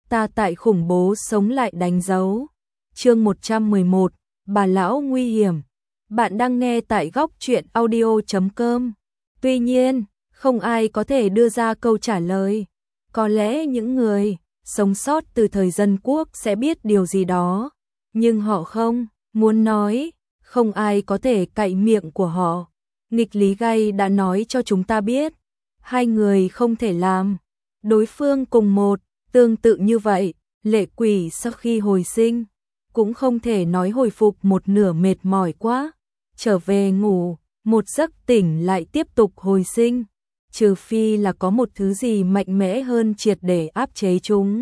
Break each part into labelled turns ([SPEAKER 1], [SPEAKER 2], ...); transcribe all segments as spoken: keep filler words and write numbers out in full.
[SPEAKER 1] ta tại khủng bố sống lại đánh dấu. Chương một trăm mười một, bà lão nguy hiểm. Bạn đang nghe tại góc truyện audio chấm com. Tuy nhiên, không ai có thể đưa ra câu trả lời. Có lẽ những người sống sót từ thời dân quốc sẽ biết điều gì đó, nhưng họ không muốn nói, không ai có thể cạy miệng của họ. Nghịch lý gay đã nói cho chúng ta biết, hai người không thể làm đối phương cùng một. Tương tự như vậy, lệ quỷ sau khi hồi sinh, cũng không thể nói hồi phục một nửa mệt mỏi quá, trở về ngủ, một giấc tỉnh lại tiếp tục hồi sinh, trừ phi là có một thứ gì mạnh mẽ hơn triệt để áp chế chúng.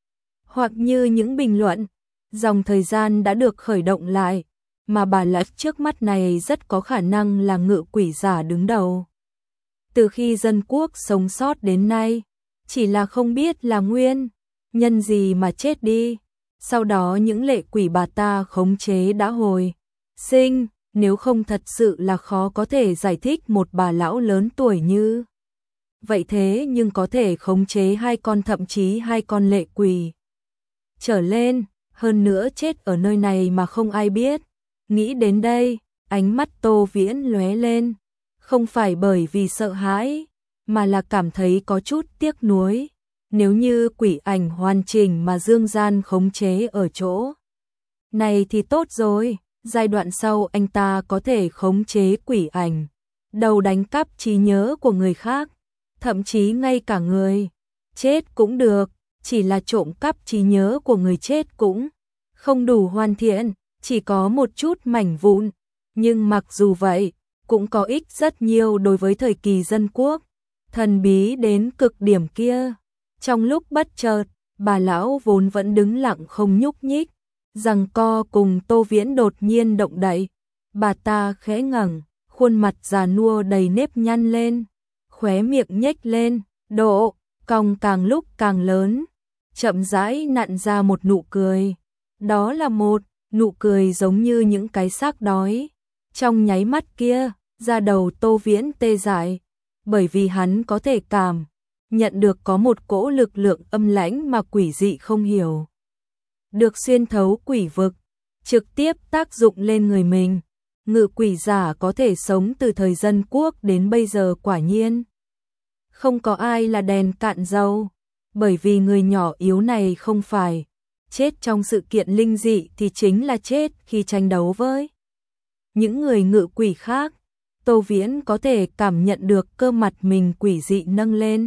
[SPEAKER 1] Hoặc như những bình luận, dòng thời gian đã được khởi động lại, mà bà lật trước mắt này rất có khả năng là ngự quỷ giả đứng đầu. Từ khi dân quốc sống sót đến nay, chỉ là không biết là nguyên nhân gì mà chết đi. Sau đó những lệ quỷ bà ta khống chế đã hồi sinh, nếu không thật sự là khó có thể giải thích một bà lão lớn tuổi như vậy thế nhưng có thể khống chế hai con, thậm chí hai con lệ quỷ trở lên, hơn nữa chết ở nơi này mà không ai biết. Nghĩ đến đây, ánh mắt Tô Viễn lóe lên, không phải bởi vì sợ hãi, mà là cảm thấy có chút tiếc nuối. Nếu như quỷ ảnh hoàn chỉnh mà Dương Gian khống chế ở chỗ này thì tốt rồi, giai đoạn sau anh ta có thể khống chế quỷ ảnh, đầu đánh cắp trí nhớ của người khác, thậm chí ngay cả người chết cũng được, chỉ là trộm cắp trí nhớ của người chết cũng không đủ hoàn thiện, chỉ có một chút mảnh vụn, nhưng mặc dù vậy, cũng có ích rất nhiều đối với thời kỳ dân quốc, thần bí đến cực điểm kia. Trong lúc bất chợt, bà lão vốn vẫn đứng lặng không nhúc nhích, giằng co cùng Tô Viễn đột nhiên động đậy. Bà ta khẽ ngẩng, khuôn mặt già nua đầy nếp nhăn lên, khóe miệng nhếch lên, độ cong càng lúc càng lớn, chậm rãi nặn ra một nụ cười. Đó là một nụ cười giống như những cái xác đói. Trong nháy mắt kia, da đầu Tô Viễn tê dại, bởi vì hắn có thể cảm nhận được có một cỗ lực lượng âm lãnh mà quỷ dị không hiểu được xuyên thấu quỷ vực, trực tiếp tác dụng lên người mình. Ngự quỷ giả có thể sống từ thời dân quốc đến bây giờ quả nhiên không có ai là đèn cạn dầu, bởi vì người nhỏ yếu này không phải chết trong sự kiện linh dị thì chính là chết khi tranh đấu với những người ngự quỷ khác. Tô Viễn có thể cảm nhận được cơ mặt mình quỷ dị nâng lên,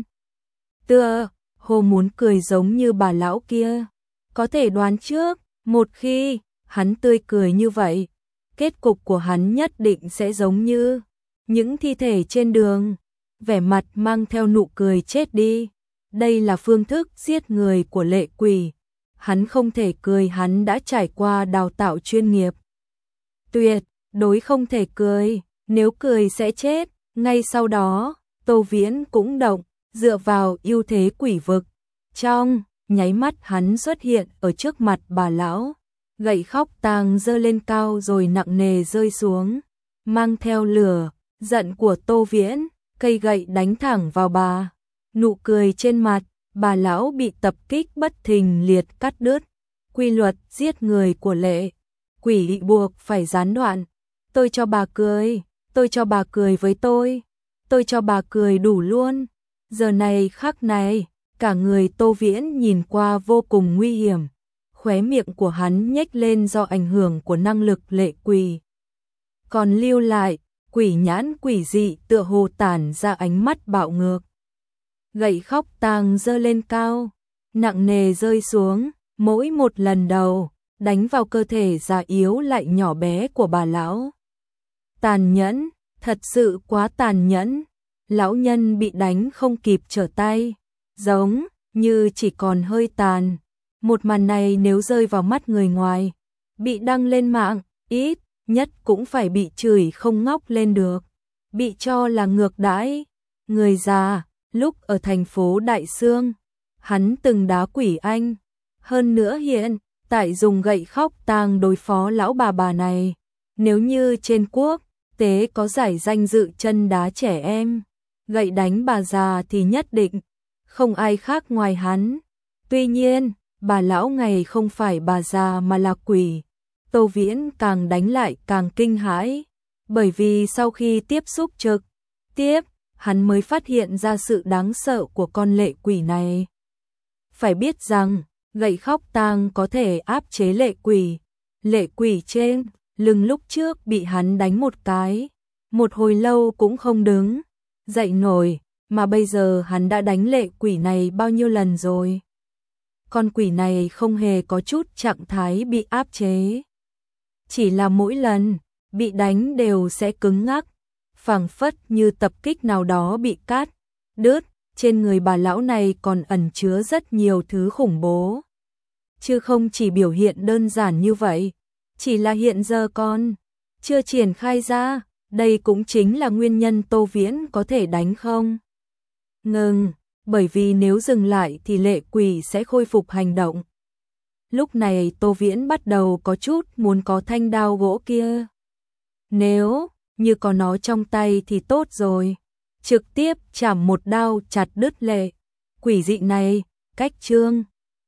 [SPEAKER 1] tựa hồ muốn cười giống như bà lão kia. Có thể đoán trước, một khi hắn tươi cười như vậy, kết cục của hắn nhất định sẽ giống như những thi thể trên đường, vẻ mặt mang theo nụ cười chết đi. Đây là phương thức giết người của lệ quỷ. Hắn không thể cười, hắn đã trải qua đào tạo chuyên nghiệp. Tuyệt đối không thể cười, nếu cười sẽ chết. Ngay sau đó, Tô Viễn cũng động, dựa vào ưu thế quỷ vực. Trong nháy mắt hắn xuất hiện ở trước mặt bà lão, gậy khóc tang giơ lên cao rồi nặng nề rơi xuống, mang theo lửa giận của Tô Viễn, cây gậy đánh thẳng vào bà. Nụ cười trên mặt bà lão bị tập kích bất thình liệt cắt đứt. Quy luật giết người của lệ quỷ buộc phải gián đoạn. Tôi cho bà cười, tôi cho bà cười với tôi, tôi cho bà cười đủ luôn. Giờ này khắc này, cả người Tô Viễn nhìn qua vô cùng nguy hiểm, khóe miệng của hắn nhếch lên do ảnh hưởng của năng lực lệ quỷ còn lưu lại, quỷ nhãn quỷ dị tựa hồ tản ra ánh mắt bạo ngược. Gậy khóc tang giơ lên cao, nặng nề rơi xuống, mỗi một lần đầu đánh vào cơ thể già yếu lại nhỏ bé của bà lão. Tàn nhẫn, thật sự quá tàn nhẫn. Lão nhân bị đánh không kịp trở tay, giống như chỉ còn hơi tàn. Một màn này nếu rơi vào mắt người ngoài, bị đăng lên mạng, ít nhất cũng phải bị chửi không ngóc lên được, bị cho là ngược đãi. Người già, lúc ở thành phố Đại Xương, hắn từng đá quỷ anh, hơn nữa hiện tại dùng gậy khóc tang đối phó lão bà bà này. Nếu như trên quốc tế có giải danh dự chân đá trẻ em, gậy đánh bà già thì nhất định không ai khác ngoài hắn. Tuy nhiên, bà lão ngày không phải bà già mà là quỷ. Tô Viễn càng đánh lại càng kinh hãi, bởi vì sau khi tiếp xúc trực tiếp, hắn mới phát hiện ra sự đáng sợ của con lệ quỷ này. Phải biết rằng, gậy khóc tang có thể áp chế lệ quỷ. Lệ quỷ trên lưng lúc trước bị hắn đánh một cái, một hồi lâu cũng không đứng dậy nổi, mà bây giờ hắn đã đánh lệ quỷ này bao nhiêu lần rồi. Con quỷ này không hề có chút trạng thái bị áp chế. Chỉ là mỗi lần bị đánh đều sẽ cứng ngắc, phảng phất như tập kích nào đó bị cắt đứt. Trên người bà lão này còn ẩn chứa rất nhiều thứ khủng bố, chứ không chỉ biểu hiện đơn giản như vậy. Chỉ là hiện giờ con chưa triển khai ra, đây cũng chính là nguyên nhân Tô Viễn có thể đánh không ngừng, bởi vì nếu dừng lại thì lệ quỷ sẽ khôi phục hành động. Lúc này Tô Viễn bắt đầu có chút muốn có thanh đao gỗ kia. Nếu như có nó trong tay thì tốt rồi, trực tiếp chảm một đao chặt đứt lệ quỷ dị này. Cách chương